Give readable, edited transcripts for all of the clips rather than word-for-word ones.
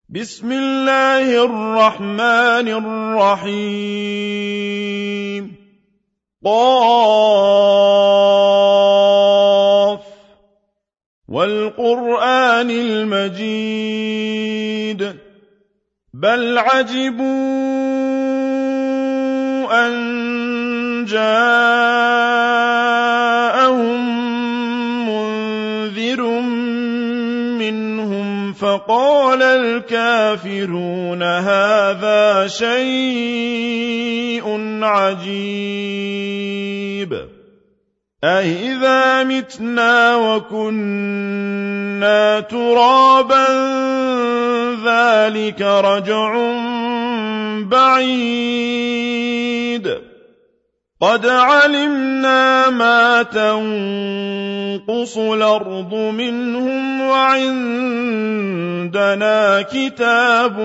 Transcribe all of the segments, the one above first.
بسم الله الرحمن الرحيم قاف والقرآن المجيد بل عجبوا أن جاءهم منذر منهم فقال الكافرون هذا شيء عجيب أإذا متنا وكنا ترابا ذلك رجع بعيد قد علمنا ما تنقص الأرض منهم وعندنا كتاب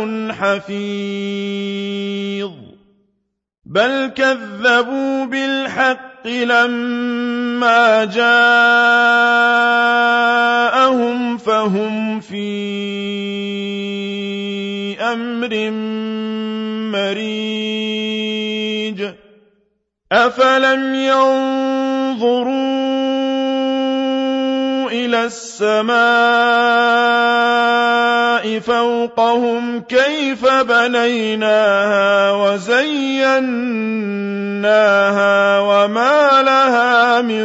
حفيظ بل كذبوا بالحق لما جاءهم فهم في أمر مريج أفلم ينظروا إلى السماء فوقهم كيف بنيناها وزيناها وما لها من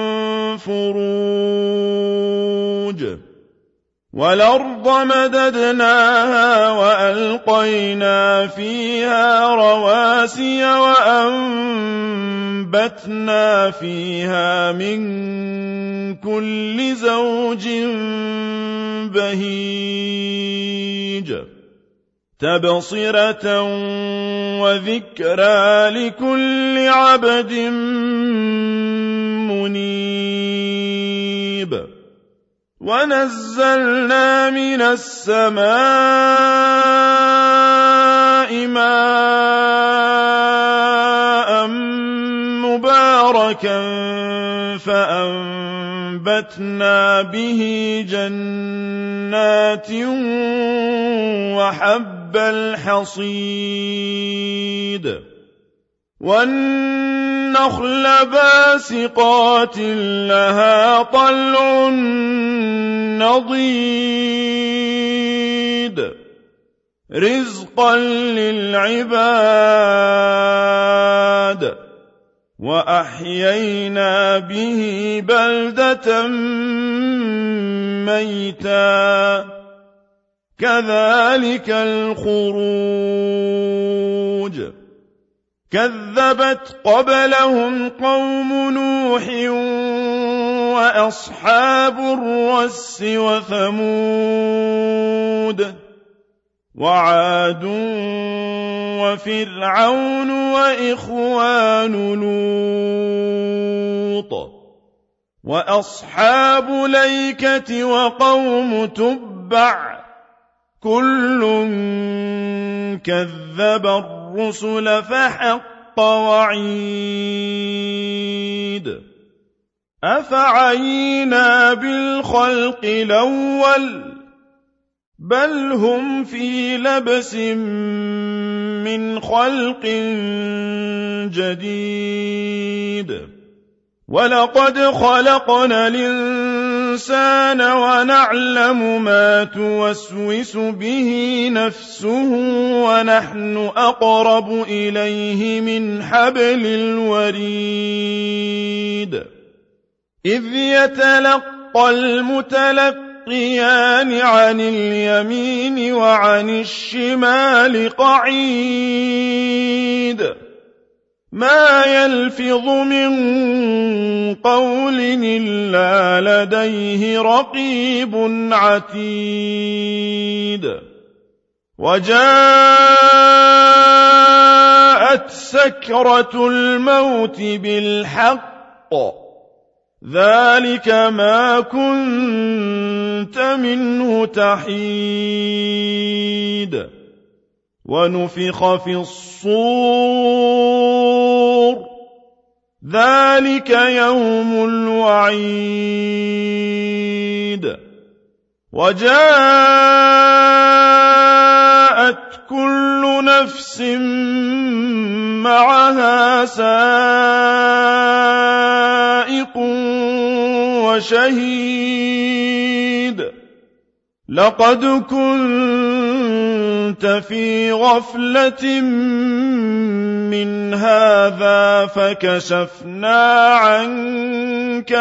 فروج والأرض مددناها وألقينا فيها رواسي وأنبتنا فيها من كل زوج بهيج تبصرة وذكرى لكل عبد منيب ونزلنا من السماء ماء مباركا فأنبتنا به جنات وحب الحصيد والنخل باسقات لها طلع نضيد رزقا للعباد وأحيينا به بلدة ميتا كذلك الخروج كذبت قبلهم قوم نوح وأصحاب الرس وثمود وعاد وفرعون وإخوان لوط وأصحاب الأيكة وقوم تبع كل كذب الرسل فحق وعيد أفعينا بالخلق الأول بل هم في لبس من خلق جديد ولقد خلقنا الإنسان ونعلم ما توسوس به نفسه ونحن أقرب إليه من حبل الوريد إذ يتلقى المتلقيان عن اليمين وعن الشمال قعيد ما يلفظ من قول إلا لديه رقيب عتيد وجاءت سكرة الموت بالحق ذلك ما كنت منه تحيد ونفخ في الصور ذلك يوم الوعيد وجاء وجاءت كل نفس معها سائق وشهيد لقد كنت في غفلة من هذا فكشفنا عنك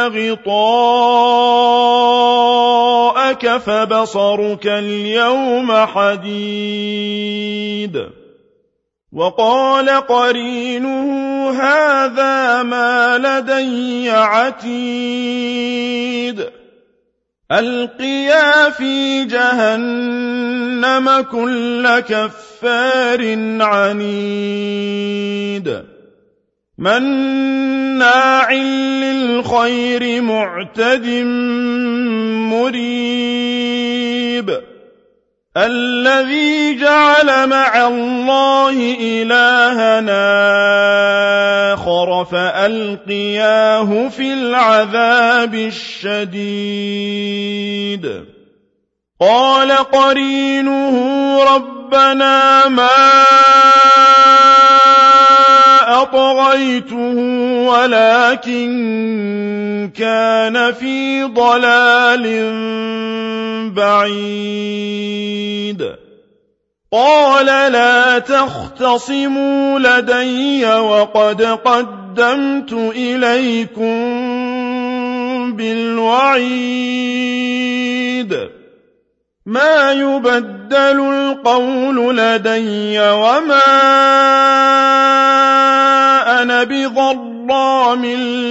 غطاءك فبصرك اليوم حديد وقال قرينه هذا ما لدي عتيد ألقيا في جهنم كل كفار عنيد مناع للخير معتد مريب الذي جعل مع الله إلهنا آخر فألقياه في العذاب الشديد قال قرينه ربنا ما أطغيته ولكن كان في ضلال بعيد قال لا تختصموا لدي وقد قدمت إليكم بالوعيد ما يبدل القول لدي وما أنا بضرام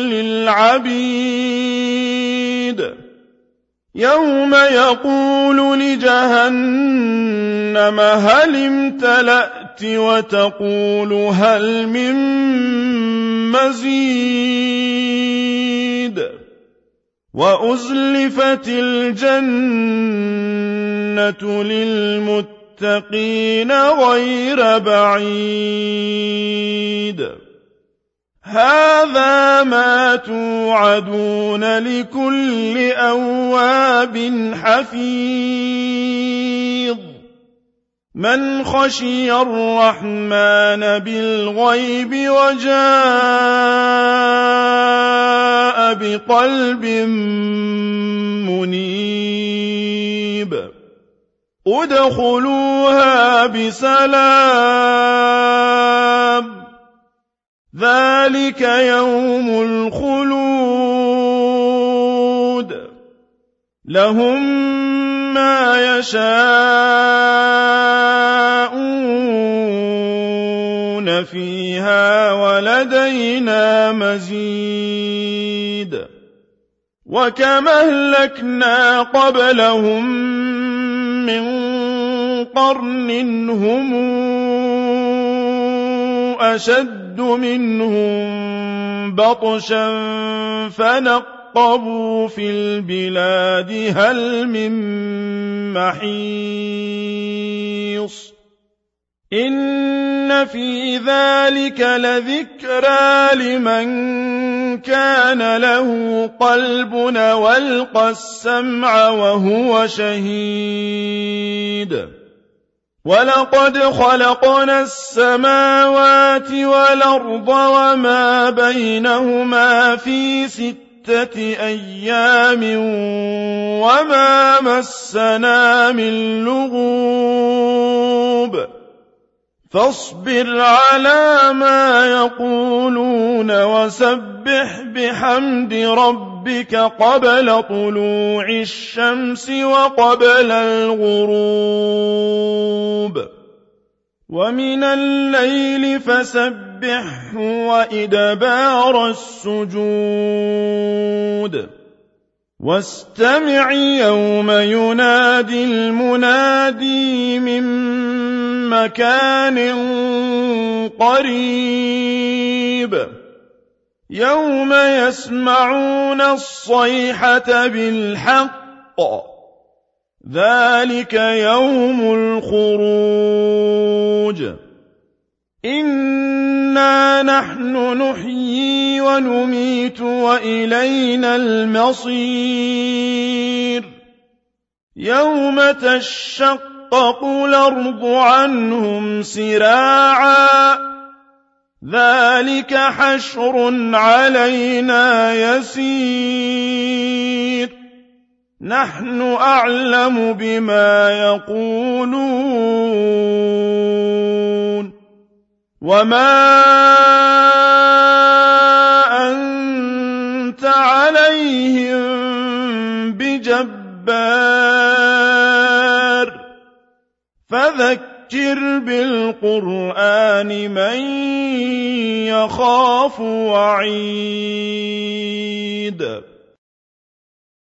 للعبيد يوم يقول لجهنم هل امتلأت وتقول هل من مزيد وأزلفت الجنة للمتقين غير بعيد هذا ما توعدون لكل أواب حفيظ من خشي الرحمن بالغيب وجاء بقلب منيب ادخلوها بسلام ذلك يوم الخلود لهم ما يشاءون فيها ولدينا مزيد وكم أهلكنا قبلهم من قرن هم أشد منهم بطشا فنقبوا في البلاد هل من محيص إن في ذلك لذكرى لمن كان له قلب والقى السمع وهو شهيد ولقد خلقنا السماوات والأرض وما بينهما في 6 أيام وما مسنا من لغوب فاصبر على ما يقولون وسبح بحمد ربك قبل طلوع الشمس وقبل الغروب ومن الليل فسبحه وإدبار السجود واستمع يوم ينادي المنادي من مكان قريب يوم يسمعون الصيحة بالحق ذلك يوم الخروج إنا نحن نحيي ونميت وإلينا المصير يوم تشقق تشقق الأرض عنهم سراعا ذلك حشر علينا يسير نحن أعلم بما يقولون وما أنت عليهم بجبار فذكر بالقرآن من يخاف وعيد